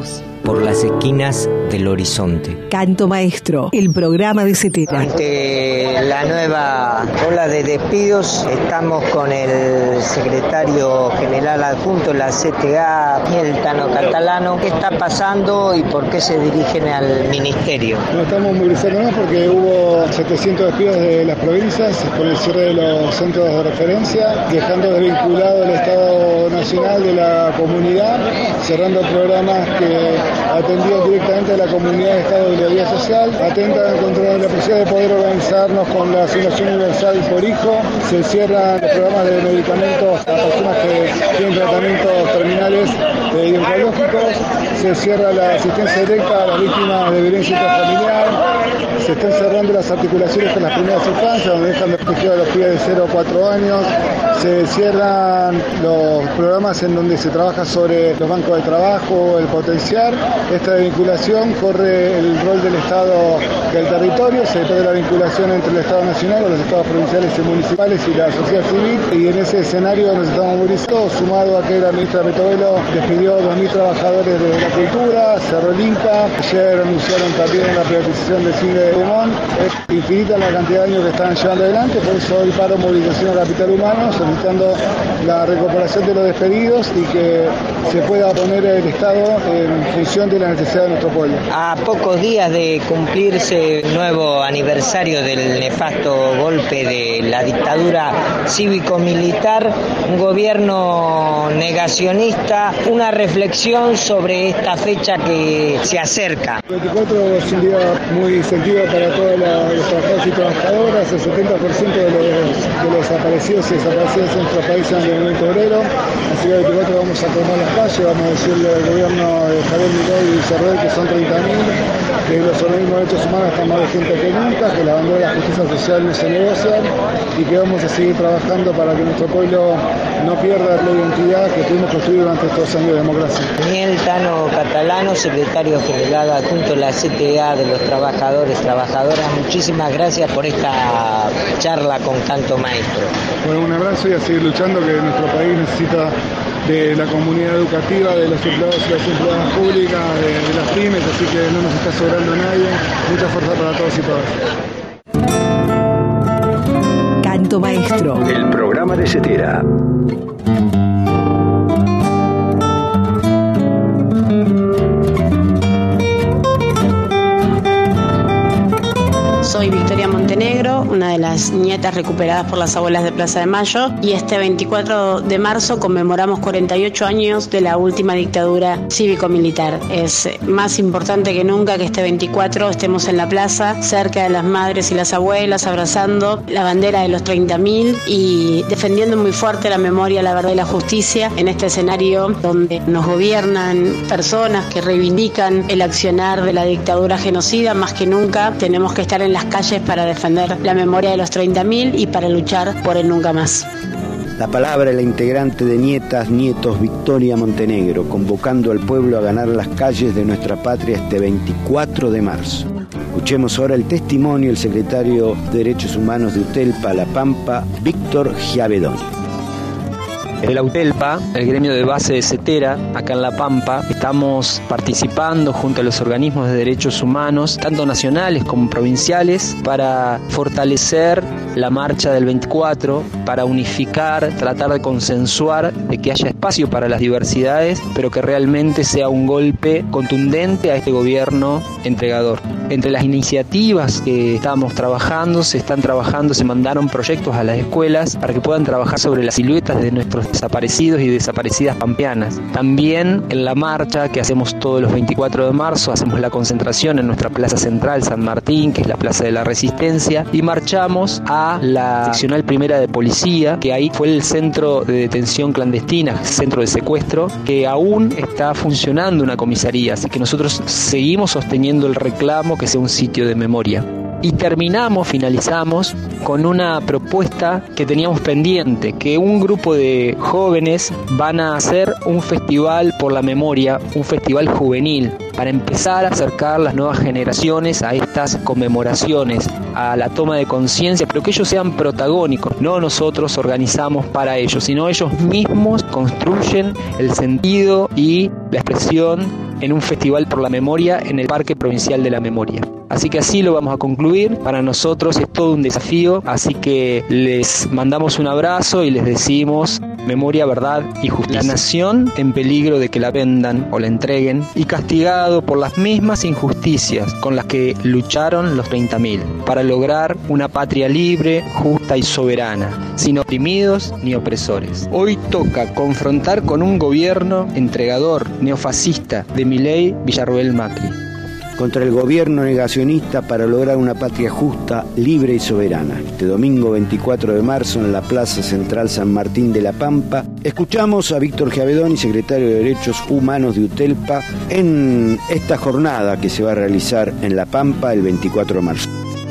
por las esquinas del horizonte. Canto Maestro, el programa de Cetera. Ante la nueva ola de despidos, estamos con el secretario general adjunto de la C T A, el Tano Catalano. ¿Qué está pasando y por qué se dirigen al ministerio? No estamos movilizándonos porque hubo setecientos despidos de las provincias con el cierre de los centros de referencia, dejando desvinculado el Estado Nacional de la comunidad, cerrando programas que atendían directamente a la comunidad de Estado de la Vida Social, atentan contra la posibilidad de poder organizarnos con la asignación universal por hijo, se cierran los programas de medicamentos a personas que tienen tratamientos terminales eh, oncológicos, se cierra la asistencia directa a las víctimas de violencia intrafamiliar, se están cerrando las articulaciones con las primeras infancias, donde dejan de proteger a los pibes de cero a cuatro años, se cierran los programas en donde se trabaja sobre los bancos de trabajo, el potenciar esta vinculación, corre el rol del Estado del territorio, se depende de la vinculación entre el Estado Nacional con los Estados provinciales y municipales y la sociedad civil, y en ese escenario nos estamos movilizando, sumado a que la ministra Petovelo despidió dos mil trabajadores de la cultura, cerró el Inca, ayer anunciaron también la privatización del cine de Lemón, es infinita la cantidad de años que están llevando adelante, por eso hoy paro movilización a capital humano, solicitando la recuperación de los despedidos y que se pueda poner el Estado en función de la necesidad de nuestro pueblo. A pocos días de cumplirse el nuevo aniversario del nefasto golpe de la dictadura cívico-militar, un gobierno negacionista, una reflexión sobre esta fecha que se acerca. El veinticuatro es un día muy sentido para todos los trabajadores y trabajadoras, el setenta por ciento de los, de los desaparecidos y desaparecidas en nuestro país en el movimiento obrero, así que el veinticuatro vamos a tomar las calles, vamos a decirle al gobierno de Javier Milei y Cerrel que son treinta mil, que los organismos de derechos humanos están más de gente que nunca, que la bandera de la justicia social no se negocia y que vamos a seguir trabajando para que nuestro pueblo no pierda la identidad que tuvimos construido durante estos años de democracia. Daniel Tano Catalano, secretario general adjunto de la C T A de los trabajadores, trabajadoras, muchísimas gracias por esta charla con Canto Maestro. Bueno, un abrazo y a seguir luchando, que nuestro país necesita de la comunidad educativa, de los empleados y las empleadas públicas, de, de las pymes, así que no nos está sobrando nadie. Mucha fuerza para todos y todas. Canto Maestro, el programa de Cetera. Soy Victoria Montenegro, una de las nietas recuperadas por las abuelas de Plaza de Mayo, y este veinticuatro de marzo conmemoramos cuarenta y ocho años de la última dictadura cívico-militar. Es más importante que nunca que este veinticuatro estemos en la plaza, cerca de las madres y las abuelas, abrazando la bandera de los treinta mil y defendiendo muy fuerte la memoria, la verdad y la justicia en este escenario donde nos gobiernan personas que reivindican el accionar de la dictadura genocida. Más que nunca tenemos que estar en las calles para defender la memoria de los treinta mil y para luchar por el nunca más. La palabra de la integrante de Nietas, Nietos, Victoria Montenegro, convocando al pueblo a ganar las calles de nuestra patria este veinticuatro de marzo. Escuchemos ahora el testimonio del secretario de Derechos Humanos de UTELPA, La Pampa, Víctor Giavedoni. Desde la UTELPA, el gremio de base de Cetera, acá en La Pampa, estamos participando junto a los organismos de derechos humanos, tanto nacionales como provinciales, para fortalecer la marcha del veinticuatro, para unificar, tratar de consensuar, de que haya espacio para las diversidades, pero que realmente sea un golpe contundente a este gobierno entregador. Entre las iniciativas que estamos trabajando, se están trabajando, se mandaron proyectos a las escuelas para que puedan trabajar sobre las siluetas de nuestros desaparecidos y desaparecidas pampeanas. También en la marcha que hacemos todos los veinticuatro de marzo, hacemos la concentración en nuestra plaza central San Martín, que es la Plaza de la Resistencia, y marchamos a la seccional primera de policía, que ahí fue el centro de detención clandestina, centro de secuestro, que aún está funcionando una comisaría, así que nosotros seguimos sosteniendo el reclamo que sea un sitio de memoria. Y terminamos, finalizamos con una propuesta que teníamos pendiente, que un grupo de jóvenes van a hacer un festival por la memoria, un festival juvenil, para empezar a acercar las nuevas generaciones a estas conmemoraciones, a la toma de conciencia, pero que ellos sean protagónicos, no nosotros organizamos para ellos, sino ellos mismos construyen el sentido y la expresión en un festival por la memoria en el Parque Provincial de la Memoria. Así que así lo vamos a concluir. Para nosotros es todo un desafío, así que les mandamos un abrazo y les decimos memoria, verdad y justicia. La nación en peligro de que la vendan o la entreguen y castigado por las mismas injusticias con las que lucharon los treinta mil para lograr una patria libre, justa y soberana, sin oprimidos ni opresores. Hoy toca confrontar con un gobierno entregador, neofascista de Milei, Villarroel, Macri. Contra el gobierno negacionista para lograr una patria justa, libre y soberana. Este domingo veinticuatro de marzo en la Plaza Central San Martín de la Pampa, escuchamos a Víctor Giavedoni, secretario de Derechos Humanos de UTELPA, en esta jornada que se va a realizar en La Pampa el veinticuatro de marzo.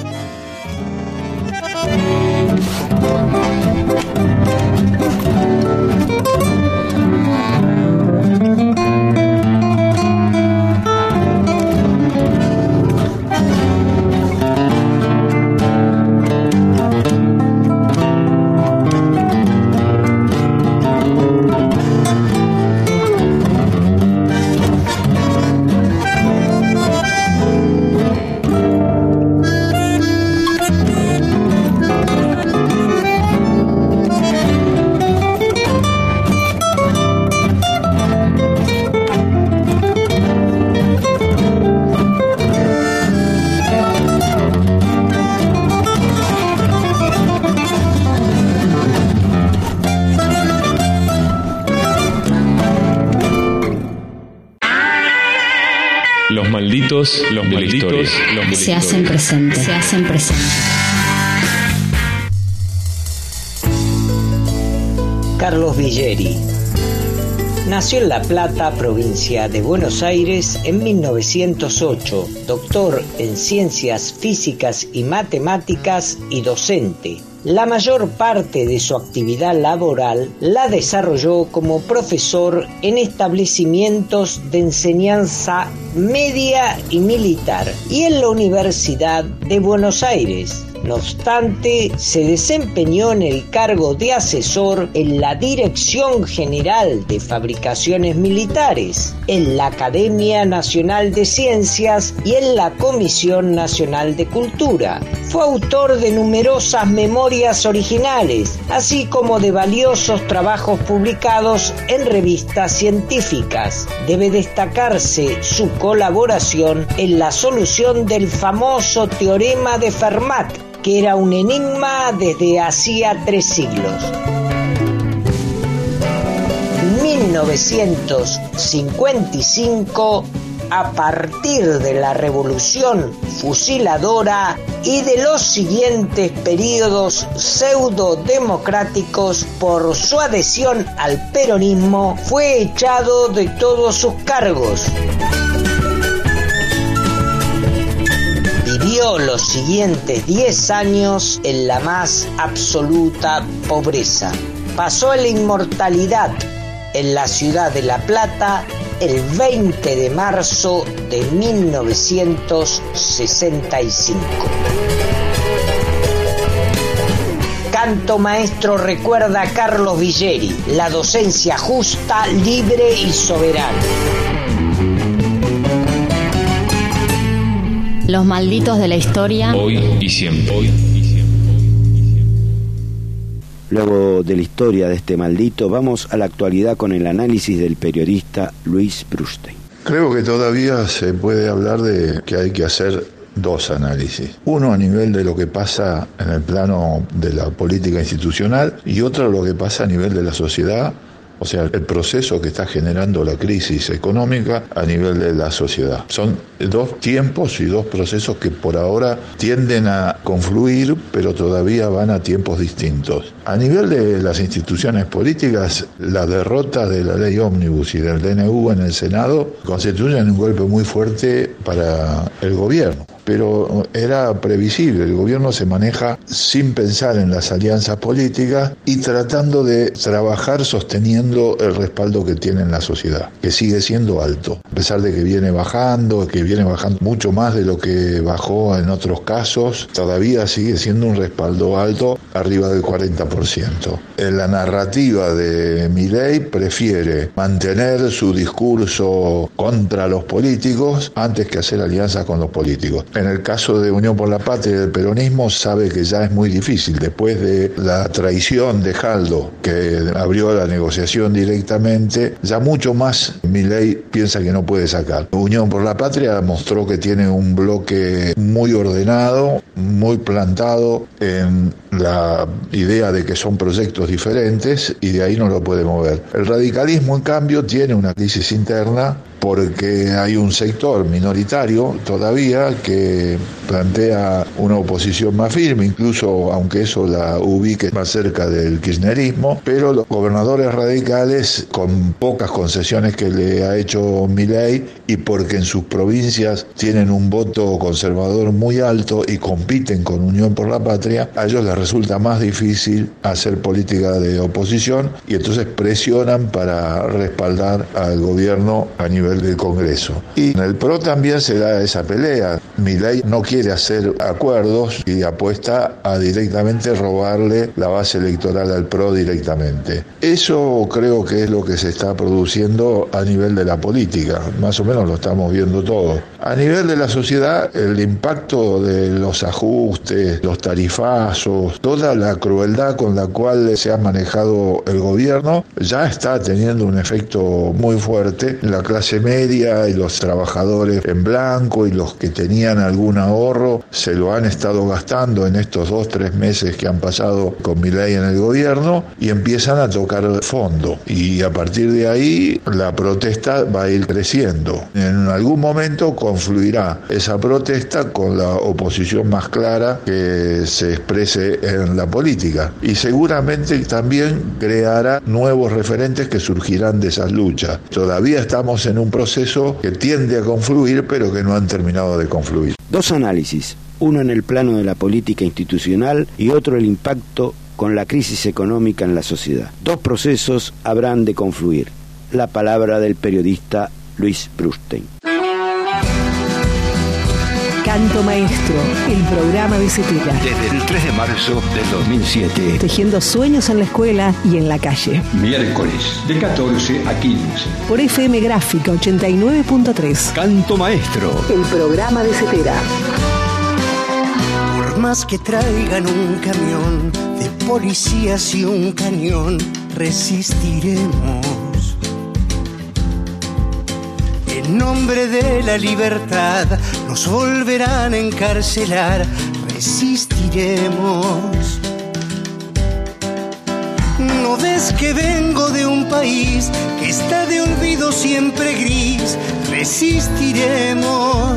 Los malditos, los malditos, los se hacen presentes, se hacen presentes. Carlos Villeri nació en La Plata, provincia de Buenos Aires, en mil novecientos ocho, doctor en Ciencias Físicas y Matemáticas y docente. La mayor parte de su actividad laboral la desarrolló como profesor en establecimientos de enseñanza media y militar y en la Universidad de Buenos Aires. No obstante, se desempeñó en el cargo de asesor en la Dirección General de Fabricaciones Militares, en la Academia Nacional de Ciencias y en la Comisión Nacional de Cultura. Fue autor de numerosas memorias originales, así como de valiosos trabajos publicados en revistas científicas. Debe destacarse su colaboración en la solución del famoso teorema de Fermat, que era un enigma desde hacía tres siglos. En mil novecientos cincuenta y cinco, a partir de la Revolución Fusiladora y de los siguientes periodos pseudo-democráticos por su adhesión al peronismo, fue echado de todos sus cargos. Vivió los siguientes diez años en la más absoluta pobreza. Pasó a la inmortalidad en la ciudad de La Plata el veinte de marzo de mil novecientos sesenta y cinco. Canto Maestro recuerda a Carlos Villeri, la docencia justa, libre y soberana. Los malditos de la historia. Hoy y siempre. Hoy. Luego de la historia de este maldito, vamos a la actualidad con el análisis del periodista Luis Brustein. Creo que todavía se puede hablar de que hay que hacer dos análisis. Uno a nivel de lo que pasa en el plano de la política institucional y otro lo que pasa a nivel de la sociedad, o sea, el proceso que está generando la crisis económica a nivel de la sociedad. Son dos tiempos y dos procesos que por ahora tienden a confluir, pero todavía van a tiempos distintos. A nivel de las instituciones políticas, la derrota de la ley ómnibus y del D N U en el Senado constituyen un golpe muy fuerte para el gobierno. pero era previsible. El gobierno se maneja sin pensar en las alianzas políticas y tratando de trabajar sosteniendo el respaldo que tiene en la sociedad, que sigue siendo alto, a pesar de que viene bajando, que viene bajando mucho más de lo que bajó en otros casos, todavía sigue siendo un respaldo alto, arriba del cuarenta por ciento. En la narrativa de Milei prefiere mantener su discurso contra los políticos antes que hacer alianzas con los políticos. En el caso de Unión por la Patria y del peronismo sabe que ya es muy difícil, después de la traición de Jaldo, que abrió la negociación directamente, ya mucho más Milei piensa que no puede sacar. Unión por la Patria mostró que tiene un bloque muy ordenado, muy plantado en la idea de que son proyectos diferentes y de ahí no lo puede mover. El radicalismo, en cambio, tiene una crisis interna porque hay un sector minoritario todavía que plantea una oposición más firme, incluso aunque eso la ubique más cerca del kirchnerismo, pero los gobernadores radicales, con pocas concesiones que le ha hecho Milei y porque en sus provincias tienen un voto conservador muy alto y compiten con Unión por la Patria, a ellos les resulta más difícil hacer política de oposición y entonces presionan para respaldar al gobierno a nivel del Congreso. Y en el P R O también se da esa pelea. Milei no quiere hacer acuerdos y apuesta a directamente robarle la base electoral al P R O directamente. Eso creo que es lo que se está produciendo a nivel de la política, más o menos lo estamos viendo todo. A nivel de la sociedad, el impacto de los ajustes, los tarifazos, toda la crueldad con la cual se ha manejado el gobierno, ya está teniendo un efecto muy fuerte en la clase media y los trabajadores en blanco y los que tenían algún ahorro se lo han estado gastando en estos dos, tres meses que han pasado con Milei en el gobierno y empiezan a tocar fondo. Y a partir de ahí la protesta va a ir creciendo. En algún momento confluirá esa protesta con la oposición más clara que se exprese en la política. Y seguramente también creará nuevos referentes que surgirán de esas luchas. Todavía estamos en un proceso que tiende a confluir, pero que no han terminado de confluir. Dos análisis, uno en el plano de la política institucional y otro el impacto con la crisis económica en la sociedad. Dos procesos habrán de confluir. La palabra del periodista Luis Brustein. Canto Maestro, el programa de Cetera. Desde el tres de marzo del dos mil siete. Tejiendo sueños en la escuela y en la calle. Miércoles, de catorce a quince. Por F M Gráfica ochenta y nueve punto tres. Canto Maestro, el programa de Cetera. Por más que traigan un camión de policías y un cañón, resistiremos. En nombre de la libertad nos volverán a encarcelar, resistiremos. ¿No ves que vengo de un país que está de olvido siempre gris? Resistiremos.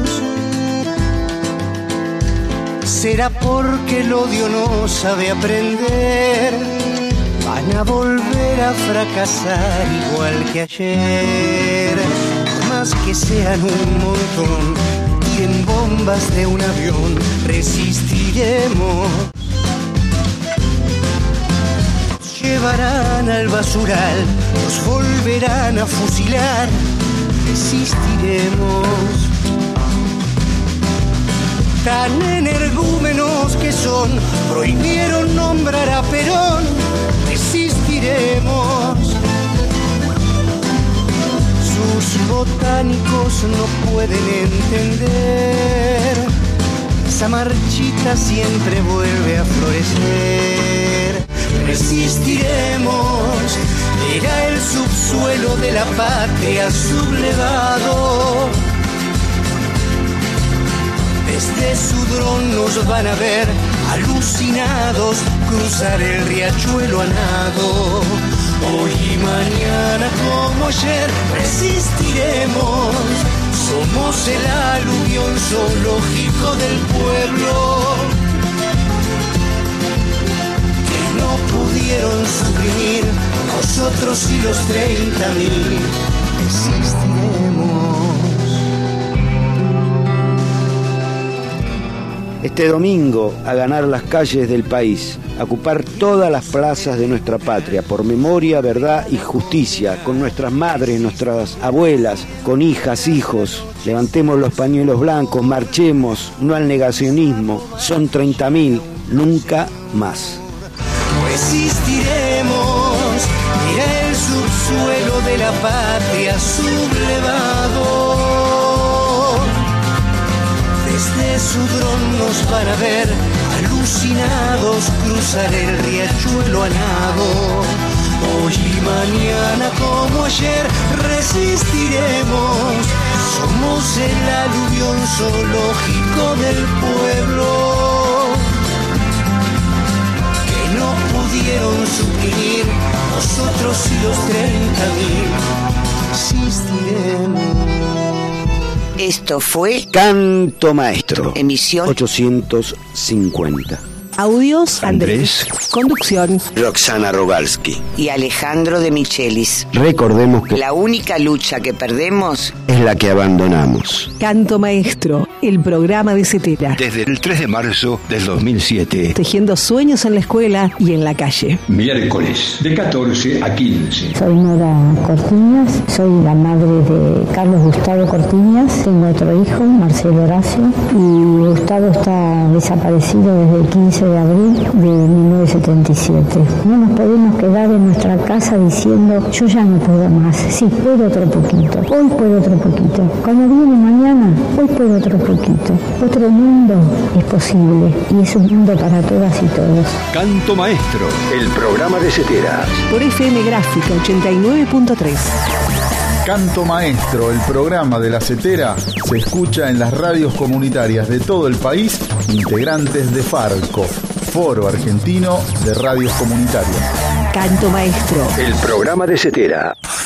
Será porque el odio no sabe aprender, van a volver a fracasar igual que ayer. Más que sean un montón, tiren bombas de un avión, resistiremos. Nos llevarán al basural, nos volverán a fusilar, resistiremos. Tan energúmenos que son, prohibieron nombrar a Perón, resistiremos. Sus botánicos no pueden entender, esa marchita siempre vuelve a florecer. Resistiremos, era el subsuelo de la patria sublevado. Desde su dron nos van a ver alucinados, cruzar el riachuelo a nado. Hoy y mañana como ayer resistiremos. Somos el aluvión zoológico del pueblo que no pudieron suprimir nosotros y los treinta mil. Resistiremos. este domingo a ganar las calles del país, a ocupar todas las plazas de nuestra patria, por memoria, verdad y justicia, con nuestras madres, nuestras abuelas, con hijas, hijos. Levantemos los pañuelos blancos, marchemos, no al negacionismo, son treinta mil, nunca más. Resistiremos, mira el subsuelo de la patria sublevado. Desde su dron nos van a ver, alucinados, cruzar el riachuelo a nado. Hoy y mañana como ayer resistiremos, somos el aluvión zoológico del pueblo, que no pudieron suprimir nosotros y los treinta mil, resistiremos. Esto fue Canto Maestro, emisión ochocientos cincuenta. Audios, Andrés. Andrés. Conducción, Roxana Rogalski. y Alejandro de Michelis. Recordemos que La única lucha que perdemos es la que abandonamos. Canto Maestro, el programa de Cetera. Desde el tres de marzo del dos mil siete. Tejiendo sueños en la escuela y en la calle. Miércoles de catorce a quince. Soy Nora Cortiñas, soy la madre de Carlos Gustavo Cortiñas, tengo otro hijo, Marcelo Horacio, y Gustavo está desaparecido desde el quince de abril de mil novecientos setenta y siete. No nos podemos quedar en nuestra casa diciendo, yo ya no puedo más, sí, puedo otro poquito, hoy puedo otro poquito, cuando viene mañana, hoy puedo otro poquito. Otro mundo es posible y es un mundo para todas y todos. Canto Maestro, el programa de Cetera. Por F M Gráfica ochenta y nueve punto tres. Canto Maestro, el programa de la Cetera, se escucha en las radios comunitarias de todo el país, integrantes de Farco, Foro Argentino de Radios Comunitarias. Canto Maestro, El programa de Cetera.